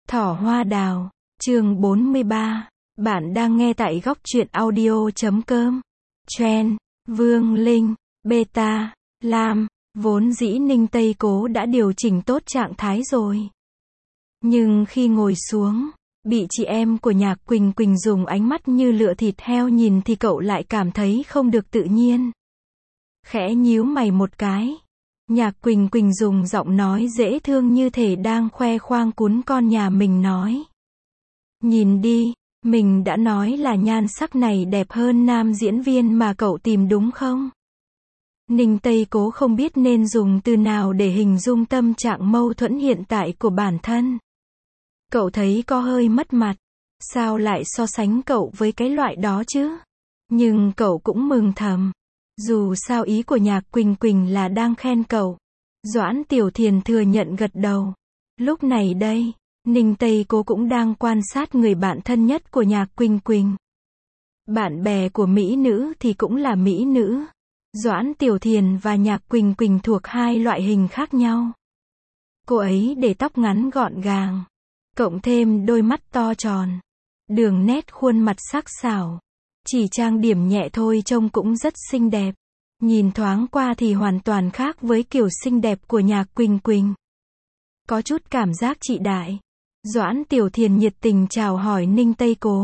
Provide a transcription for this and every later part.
Thỏ hoa đào, chương 43. Bạn đang nghe tại góc truyện audio.com. Trend, Vương Linh, Beta, Lam, vốn dĩ Ninh Tây Cố đã điều chỉnh tốt trạng thái rồi. Nhưng khi ngồi xuống, bị chị em của Nhạc Quỳnh Quỳnh dùng ánh mắt như lựa thịt heo nhìn thì cậu lại cảm thấy không được tự nhiên. Khẽ nhíu mày một cái. Nhạc Quỳnh Quỳnh dùng giọng nói dễ thương như thể đang khoe khoang cún con nhà mình nói. Nhìn đi, mình đã nói là nhan sắc này đẹp hơn nam diễn viên mà cậu tìm đúng không? Ninh Tây Cố không biết nên dùng từ nào để hình dung tâm trạng mâu thuẫn hiện tại của bản thân. Cậu thấy có hơi mất mặt. Sao lại so sánh cậu với cái loại đó chứ? Nhưng cậu cũng mừng thầm. Dù sao ý của Nhạc Quỳnh Quỳnh là đang khen cậu. Doãn Tiểu Thiền thừa nhận gật đầu. Lúc này đây, Ninh Tây Cố cũng đang quan sát người bạn thân nhất của Nhạc Quỳnh Quỳnh. Bạn bè của mỹ nữ thì cũng là mỹ nữ. Doãn Tiểu Thiền và Nhạc Quỳnh Quỳnh thuộc hai loại hình khác nhau. Cô ấy để tóc ngắn gọn gàng, cộng thêm đôi mắt to tròn, đường nét khuôn mặt sắc sảo. Chỉ trang điểm nhẹ thôi trông cũng rất xinh đẹp. Nhìn thoáng qua thì hoàn toàn khác với kiểu xinh đẹp của Nhạc Quỳnh Quỳnh. Có chút cảm giác chị đại. Doãn Tiểu Thiền nhiệt tình chào hỏi Ninh Tây Cố.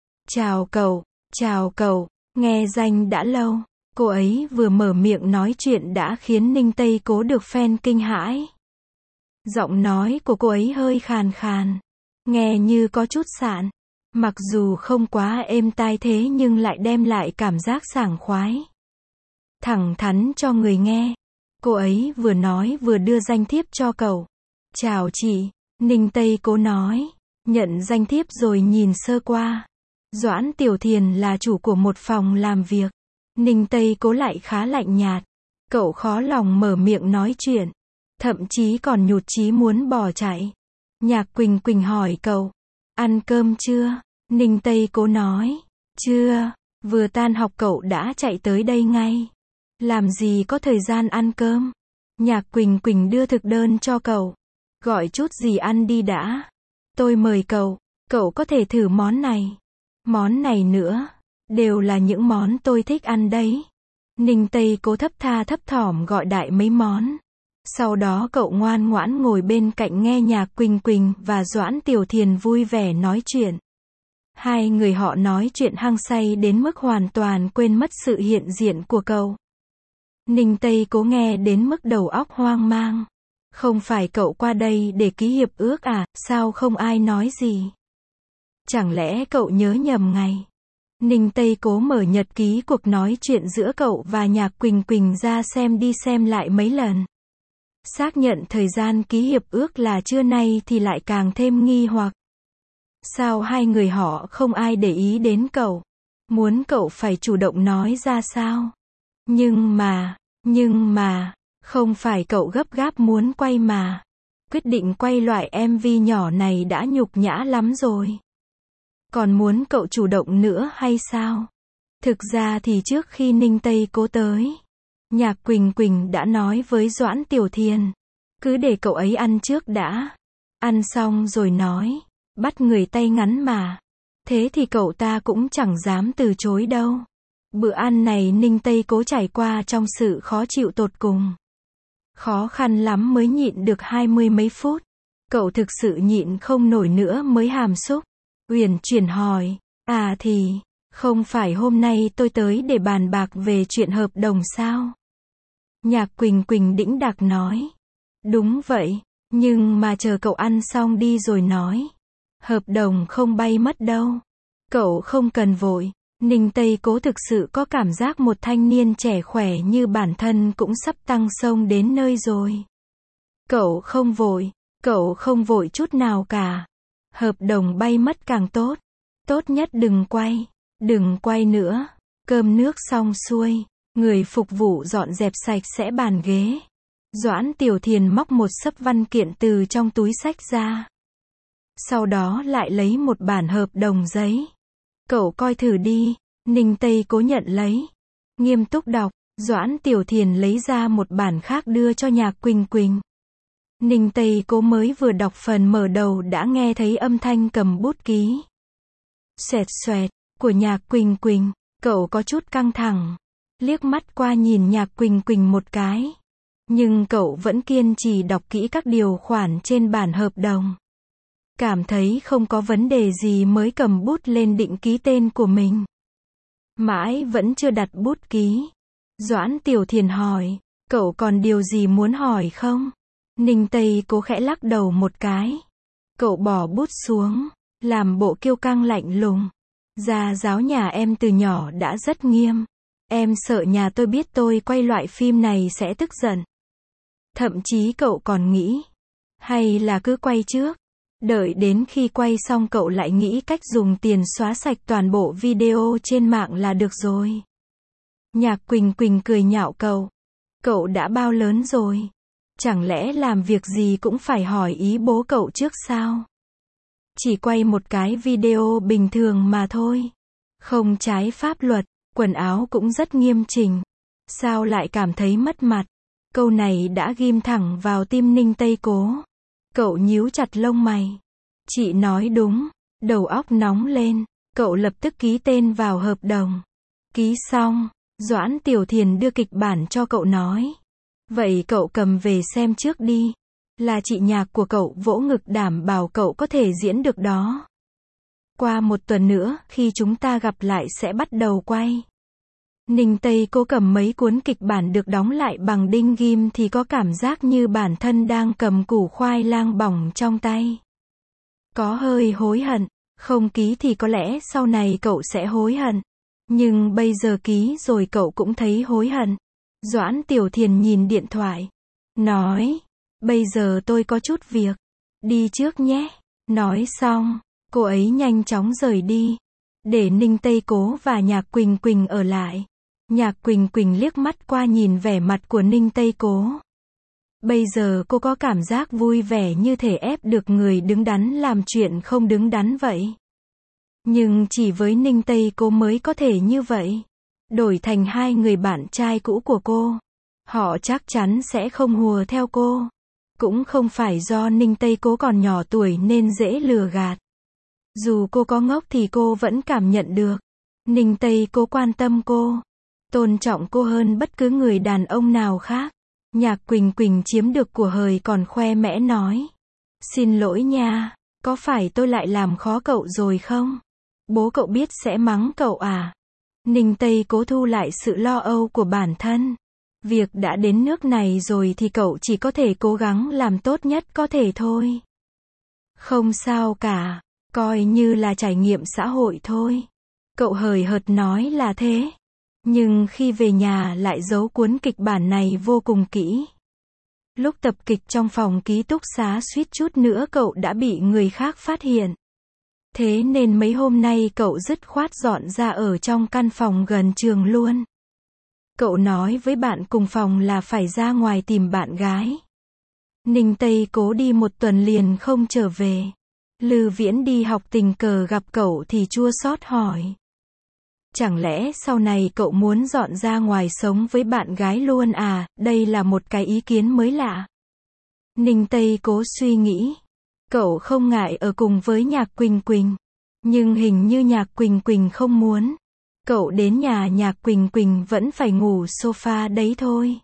Chào cậu, nghe danh đã lâu. Cô ấy vừa mở miệng nói chuyện đã khiến Ninh Tây Cố được fan kinh hãi. Giọng nói của cô ấy hơi khàn khàn, nghe như có chút sạn. Mặc dù không quá êm tai thế nhưng lại đem lại cảm giác sảng khoái. Thẳng thắn cho người nghe. Cô ấy vừa nói vừa đưa danh thiếp cho cậu. Chào chị, Ninh Tây Cố nói. Nhận danh thiếp rồi nhìn sơ qua. Doãn Tiểu Thiền là chủ của một phòng làm việc. Ninh Tây Cố lại khá lạnh nhạt. Cậu khó lòng mở miệng nói chuyện. Thậm chí còn nhụt chí muốn bỏ chạy. Nhạc Quỳnh Quỳnh hỏi cậu. Ăn cơm chưa? Ninh Tây Cố nói. Chưa, vừa tan học cậu đã chạy tới đây ngay. Làm gì có thời gian ăn cơm. Nhạc Quỳnh Quỳnh đưa thực đơn cho cậu. Gọi chút gì ăn đi đã. Tôi mời cậu có thể thử món này. Món này nữa. Đều là những món tôi thích ăn đấy. Ninh Tây Cố thấp thỏm gọi đại mấy món. Sau đó cậu ngoan ngoãn ngồi bên cạnh nghe Nhạc Quỳnh Quỳnh và Doãn Tiểu Thiền vui vẻ nói chuyện. Hai người họ nói chuyện hăng say đến mức hoàn toàn quên mất sự hiện diện của cậu. Ninh Tây Cố nghe đến mức đầu óc hoang mang. Không phải cậu qua đây để ký hiệp ước à, sao không ai nói gì? Chẳng lẽ cậu nhớ nhầm ngày? Ninh Tây Cố mở nhật ký cuộc nói chuyện giữa cậu và Nhạc Quỳnh Quỳnh ra xem đi xem lại mấy lần. Xác nhận thời gian ký hiệp ước là trưa nay thì lại càng thêm nghi hoặc. Sao hai người họ không ai để ý đến cậu? Muốn cậu phải chủ động nói ra sao? Nhưng mà, không phải cậu gấp gáp muốn quay mà. Quyết định quay loại MV nhỏ này đã nhục nhã lắm rồi. Còn muốn cậu chủ động nữa hay sao? Thực ra thì trước khi Ninh Tây Cố tới, Nhạc Quỳnh Quỳnh đã nói với Doãn Tiểu Thiền. Cứ để cậu ấy ăn trước đã. Ăn xong rồi nói. Bắt người tay ngắn mà. Thế thì cậu ta cũng chẳng dám từ chối đâu. Bữa ăn này Ninh Tây Cố trải qua trong sự khó chịu tột cùng. Khó khăn lắm mới nhịn được 20 mấy phút. Cậu thực sự nhịn không nổi nữa mới hàm xúc. Uyển chuyển hỏi. À thì, không phải hôm nay tôi tới để bàn bạc về chuyện hợp đồng sao? Nhạc Quỳnh Quỳnh đĩnh đạc nói. Đúng vậy, nhưng mà chờ cậu ăn xong đi rồi nói. Hợp đồng không bay mất đâu. Cậu không cần vội. Ninh Tây Cố thực sự có cảm giác một thanh niên trẻ khỏe như bản thân cũng sắp tăng sông đến nơi rồi. Cậu không vội chút nào cả. Hợp đồng bay mất càng tốt. Tốt nhất đừng quay nữa. Cơm nước xong xuôi, người phục vụ dọn dẹp sạch sẽ bàn ghế. Doãn Tiểu Thiền móc một xấp văn kiện từ trong túi xách ra. Sau đó lại lấy một bản hợp đồng giấy. Cậu coi thử đi. Ninh Tây Cố nhận lấy. Nghiêm túc đọc. Doãn Tiểu Thiền lấy ra một bản khác đưa cho Nhạc Quỳnh Quỳnh. Ninh Tây Cố mới vừa đọc phần mở đầu đã nghe thấy âm thanh cầm bút ký. Xoẹt xoẹt, của Nhạc Quỳnh Quỳnh, cậu có chút căng thẳng. Liếc mắt qua nhìn Nhạc Quỳnh Quỳnh một cái. Nhưng cậu vẫn kiên trì đọc kỹ các điều khoản trên bản hợp đồng. Cảm thấy không có vấn đề gì mới cầm bút lên định ký tên của mình. Mãi vẫn chưa đặt bút ký. Doãn Tiểu Thiền hỏi, cậu còn điều gì muốn hỏi không? Ninh Tây Cố khẽ lắc đầu một cái. Cậu bỏ bút xuống, làm bộ kiêu căng lạnh lùng. Gia giáo nhà em từ nhỏ đã rất nghiêm. Em sợ nhà tôi biết tôi quay loại phim này sẽ tức giận. Thậm chí cậu còn nghĩ, hay là cứ quay trước. Đợi đến khi quay xong cậu lại nghĩ cách dùng tiền xóa sạch toàn bộ video trên mạng là được rồi. Nhạc Quỳnh Quỳnh cười nhạo cậu. Cậu đã bao lớn rồi? Chẳng lẽ làm việc gì cũng phải hỏi ý bố cậu trước sao? Chỉ quay một cái video bình thường mà thôi. Không trái pháp luật, quần áo cũng rất nghiêm chỉnh. Sao lại cảm thấy mất mặt? Câu này đã ghim thẳng vào tim Ninh Tây Cố. Cậu nhíu chặt lông mày. Chị nói đúng. Đầu óc nóng lên. Cậu lập tức ký tên vào hợp đồng. Ký xong, Doãn Tiểu Thiền đưa kịch bản cho cậu nói. Vậy cậu cầm về xem trước đi. Là chị Nhạc của cậu vỗ ngực đảm bảo cậu có thể diễn được đó. Qua một tuần nữa, khi chúng ta gặp lại sẽ bắt đầu quay. Ninh Tây Cố cầm mấy cuốn kịch bản được đóng lại bằng đinh ghim thì có cảm giác như bản thân đang cầm củ khoai lang bỏng trong tay. Có hơi hối hận, không ký thì có lẽ sau này cậu sẽ hối hận. Nhưng bây giờ ký rồi cậu cũng thấy hối hận. Doãn Tiểu Thiền nhìn điện thoại. Nói, bây giờ tôi có chút việc. Đi trước nhé. Nói xong, cô ấy nhanh chóng rời đi. Để Ninh Tây Cố và Nhạc Quỳnh Quỳnh ở lại. Nhạc Quỳnh Quỳnh liếc mắt qua nhìn vẻ mặt của Ninh Tây Cố. Bây giờ cô có cảm giác vui vẻ như thể ép được người đứng đắn làm chuyện không đứng đắn vậy. Nhưng chỉ với Ninh Tây Cố mới có thể như vậy. Đổi thành hai người bạn trai cũ của cô, họ chắc chắn sẽ không hùa theo cô. Cũng không phải do Ninh Tây Cố còn nhỏ tuổi nên dễ lừa gạt. Dù cô có ngốc thì cô vẫn cảm nhận được. Ninh Tây Cố quan tâm cô, tôn trọng cô hơn bất cứ người đàn ông nào khác. Nhạc Quỳnh Quỳnh chiếm được của hời còn khoe mẽ nói. Xin lỗi nha, có phải tôi lại làm khó cậu rồi không? Bố cậu biết sẽ mắng cậu à? Ninh Tây Cố thu lại sự lo âu của bản thân. Việc đã đến nước này rồi thì cậu chỉ có thể cố gắng làm tốt nhất có thể thôi. Không sao cả, coi như là trải nghiệm xã hội thôi. Cậu hời hợt nói là thế. Nhưng khi về nhà lại giấu cuốn kịch bản này vô cùng kỹ. Lúc tập kịch trong phòng ký túc xá suýt chút nữa cậu đã bị người khác phát hiện. Thế nên mấy hôm nay cậu dứt khoát dọn ra ở trong căn phòng gần trường luôn. Cậu nói với bạn cùng phòng là phải ra ngoài tìm bạn gái. Ninh Tây Cố đi một tuần liền không trở về. Lư Viễn đi học tình cờ gặp cậu thì chua xót hỏi. Chẳng lẽ sau này cậu muốn dọn ra ngoài sống với bạn gái luôn à? Đây là một cái ý kiến mới lạ. Ninh Tây Cố suy nghĩ. Cậu không ngại ở cùng với Nhạc Quỳnh Quỳnh. Nhưng hình như Nhạc Quỳnh Quỳnh không muốn. Cậu đến nhà Nhạc Quỳnh Quỳnh vẫn phải ngủ sofa đấy thôi.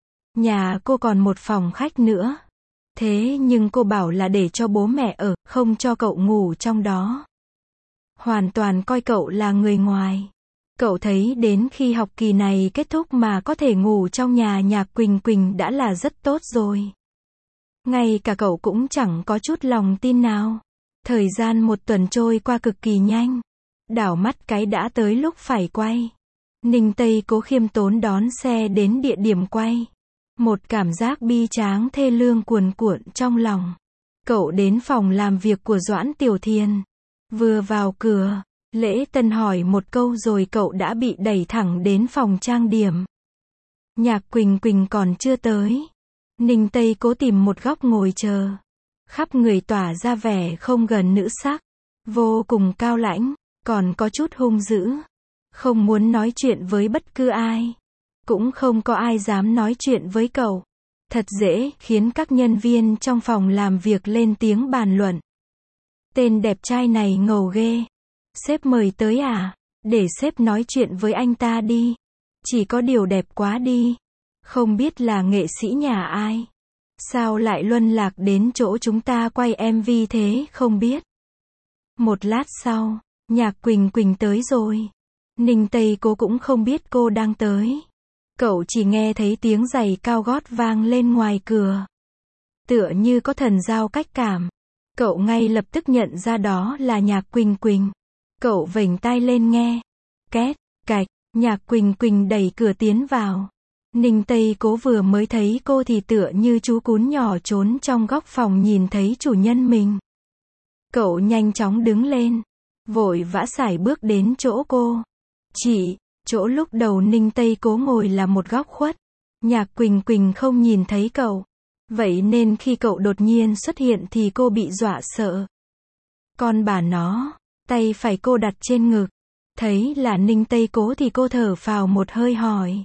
Nhà cô còn một phòng khách nữa. Thế nhưng cô bảo là để cho bố mẹ ở, không cho cậu ngủ trong đó. Hoàn toàn coi cậu là người ngoài. Cậu thấy đến khi học kỳ này kết thúc mà có thể ngủ trong nhà Nhạc Quỳnh Quỳnh đã là rất tốt rồi. Ngay cả cậu cũng chẳng có chút lòng tin nào. Thời gian một tuần trôi qua cực kỳ nhanh. Đảo mắt cái đã tới lúc phải quay. Ninh Tây Cố khiêm tốn đón xe đến địa điểm quay. Một cảm giác bi tráng thê lương cuồn cuộn trong lòng. Cậu đến phòng làm việc của Doãn Tiểu Thiền. Vừa vào cửa, Lễ Tân hỏi một câu rồi cậu đã bị đẩy thẳng đến phòng trang điểm. Nhạc Quỳnh Quỳnh còn chưa tới. Ninh Tây Cố tìm một góc ngồi chờ. Khắp người tỏa ra vẻ không gần nữ sắc. Vô cùng cao lãnh, còn có chút hung dữ. Không muốn nói chuyện với bất cứ ai. Cũng không có ai dám nói chuyện với cậu. Thật dễ khiến các nhân viên trong phòng làm việc lên tiếng bàn luận. Tên đẹp trai này ngầu ghê. Sếp mời tới à? Để sếp nói chuyện với anh ta đi. Chỉ có điều đẹp quá đi. Không biết là nghệ sĩ nhà ai. Sao lại luân lạc đến chỗ chúng ta quay MV thế không biết. Một lát sau, Nhạc Quỳnh Quỳnh tới rồi. Ninh Tây Cố cũng không biết cô đang tới. Cậu chỉ nghe thấy tiếng giày cao gót vang lên ngoài cửa. Tựa như có thần giao cách cảm. Cậu ngay lập tức nhận ra đó là Nhạc Quỳnh Quỳnh. Cậu vểnh tai lên nghe. Két, cạch, Nhạc Quỳnh Quỳnh đẩy cửa tiến vào. Ninh Tây Cố vừa mới thấy cô thì tựa như chú cún nhỏ trốn trong góc phòng nhìn thấy chủ nhân mình. Cậu nhanh chóng đứng lên. Vội vã sải bước đến chỗ cô. Chị, chỗ lúc đầu Ninh Tây Cố ngồi là một góc khuất. Nhạc Quỳnh Quỳnh không nhìn thấy cậu. Vậy nên khi cậu đột nhiên xuất hiện thì cô bị dọa sợ. Con bà nó, tay phải cô đặt trên ngực. Thấy là Ninh Tây Cố thì cô thở phào một hơi hỏi.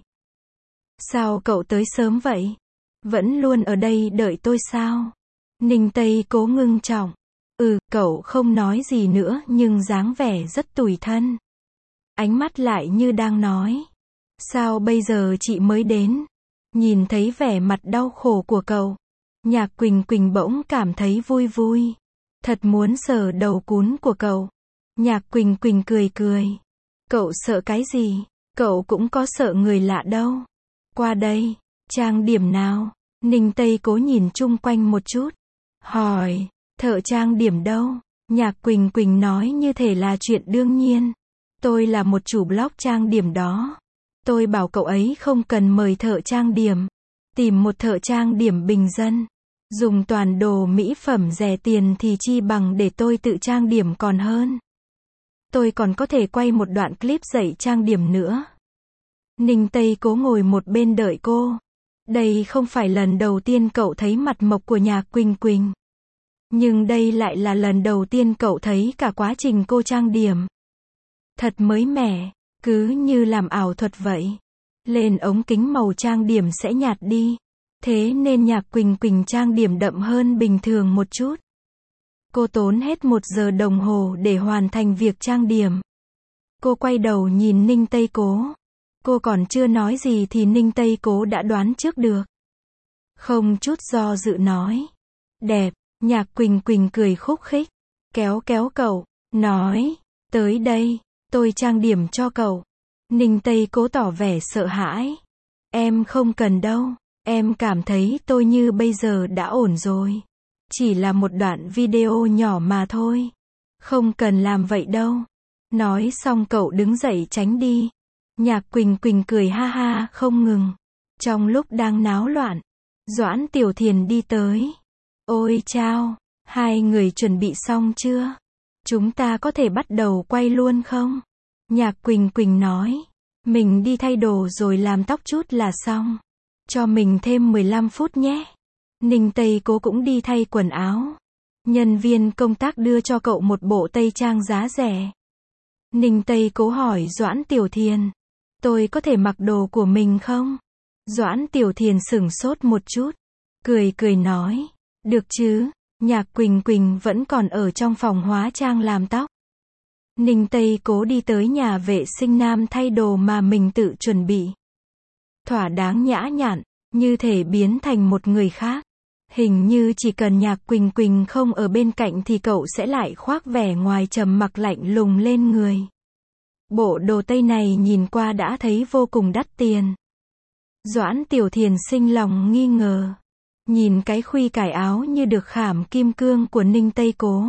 Sao cậu tới sớm vậy? Vẫn luôn ở đây đợi tôi sao? Ninh Tây Cố ngưng trọng. Cậu không nói gì nữa nhưng dáng vẻ rất tủi thân. Ánh mắt lại như đang nói. Sao bây giờ chị mới đến? Nhìn thấy vẻ mặt đau khổ của cậu. Nhạc Quỳnh Quỳnh bỗng cảm thấy vui vui. Thật muốn sờ đầu cún của cậu. Nhạc Quỳnh Quỳnh cười cười. Cậu sợ cái gì? Cậu cũng có sợ người lạ đâu. Qua đây, trang điểm nào? Ninh Tây Cố nhìn chung quanh một chút. Hỏi, thợ trang điểm đâu? Nhạc Quỳnh Quỳnh nói như thể là chuyện đương nhiên. Tôi là một chủ blog trang điểm đó. Tôi bảo cậu ấy không cần mời thợ trang điểm. Tìm một thợ trang điểm bình dân. Dùng toàn đồ mỹ phẩm rẻ tiền thì chi bằng để tôi tự trang điểm còn hơn. Tôi còn có thể quay một đoạn clip dạy trang điểm nữa. Ninh Tây Cố ngồi một bên đợi cô. Đây không phải lần đầu tiên cậu thấy mặt mộc của Nhạc Quỳnh Quỳnh. Nhưng đây lại là lần đầu tiên cậu thấy cả quá trình cô trang điểm. Thật mới mẻ, cứ như làm ảo thuật vậy. Lên ống kính màu trang điểm sẽ nhạt đi. Thế nên Nhạc Quỳnh Quỳnh trang điểm đậm hơn bình thường một chút. Cô tốn hết 1 giờ đồng hồ để hoàn thành việc trang điểm. Cô quay đầu nhìn Ninh Tây Cố. Cô còn chưa nói gì thì Ninh Tây Cố đã đoán trước được. Không chút do dự nói. Đẹp, Nhạc Quỳnh Quỳnh cười khúc khích. Kéo kéo cậu, nói. Tới đây, tôi trang điểm cho cậu. Ninh Tây Cố tỏ vẻ sợ hãi. Em không cần đâu. Em cảm thấy tôi như bây giờ đã ổn rồi. Chỉ là một đoạn video nhỏ mà thôi. Không cần làm vậy đâu. Nói xong cậu đứng dậy tránh đi. Nhạc Quỳnh Quỳnh cười ha ha không ngừng. Trong lúc đang náo loạn, Doãn Tiểu Thiền đi tới. Ôi chao, hai người chuẩn bị xong chưa? Chúng ta có thể bắt đầu quay luôn không? Nhạc Quỳnh Quỳnh nói. Mình đi thay đồ rồi làm tóc chút là xong. Cho mình thêm 15 phút nhé. Ninh Tây Cố cũng đi thay quần áo. Nhân viên công tác đưa cho cậu một bộ tây trang giá rẻ. Ninh Tây Cố hỏi Doãn Tiểu Thiền. Tôi có thể mặc đồ của mình không? Doãn Tiểu Thiền sửng sốt một chút. Cười cười nói. Được chứ, Nhạc Quỳnh Quỳnh vẫn còn ở trong phòng hóa trang làm tóc. Ninh Tây Cố đi tới nhà vệ sinh nam thay đồ mà mình tự chuẩn bị. Thỏa đáng nhã nhặn, như thể biến thành một người khác. Hình như chỉ cần Nhạc Quỳnh Quỳnh không ở bên cạnh thì cậu sẽ lại khoác vẻ ngoài trầm mặc lạnh lùng lên người. Bộ đồ tây này nhìn qua đã thấy vô cùng đắt tiền. Doãn Tiểu Thiền sinh lòng nghi ngờ. Nhìn cái khuy cài áo như được khảm kim cương của Ninh Tây Cố.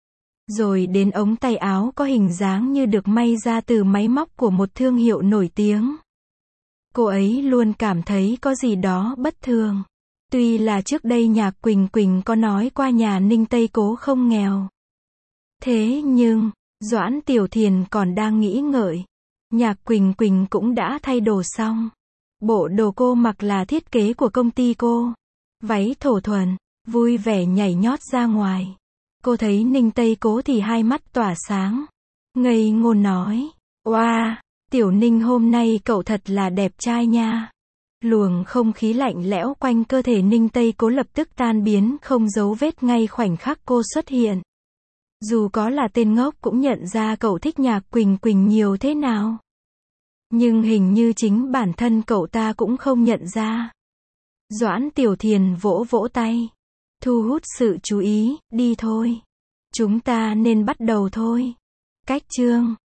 Rồi đến ống tay áo có hình dáng như được may ra từ máy móc của một thương hiệu nổi tiếng. Cô ấy luôn cảm thấy có gì đó bất thường. Tuy là trước đây Nhạc Quỳnh Quỳnh có nói qua nhà Ninh Tây Cố không nghèo. Thế nhưng, Doãn Tiểu Thiền còn đang nghĩ ngợi. Nhạc Quỳnh Quỳnh cũng đã thay đồ xong. Bộ đồ cô mặc là thiết kế của công ty cô. Váy thổ thuần, vui vẻ nhảy nhót ra ngoài. Cô thấy Ninh Tây Cố thì hai mắt tỏa sáng. Ngây ngô nói. Oa, Tiểu Ninh hôm nay cậu thật là đẹp trai nha. Luồng không khí lạnh lẽo quanh cơ thể Ninh Tây Cố lập tức tan biến không dấu vết ngay khoảnh khắc cô xuất hiện. Dù có là tên ngốc cũng nhận ra cậu thích Nhạc Quỳnh Quỳnh nhiều thế nào. Nhưng hình như chính bản thân cậu ta cũng không nhận ra. Doãn Tiểu Thiền vỗ vỗ tay. Thu hút sự chú ý, đi thôi. Chúng ta nên bắt đầu thôi. Cách chương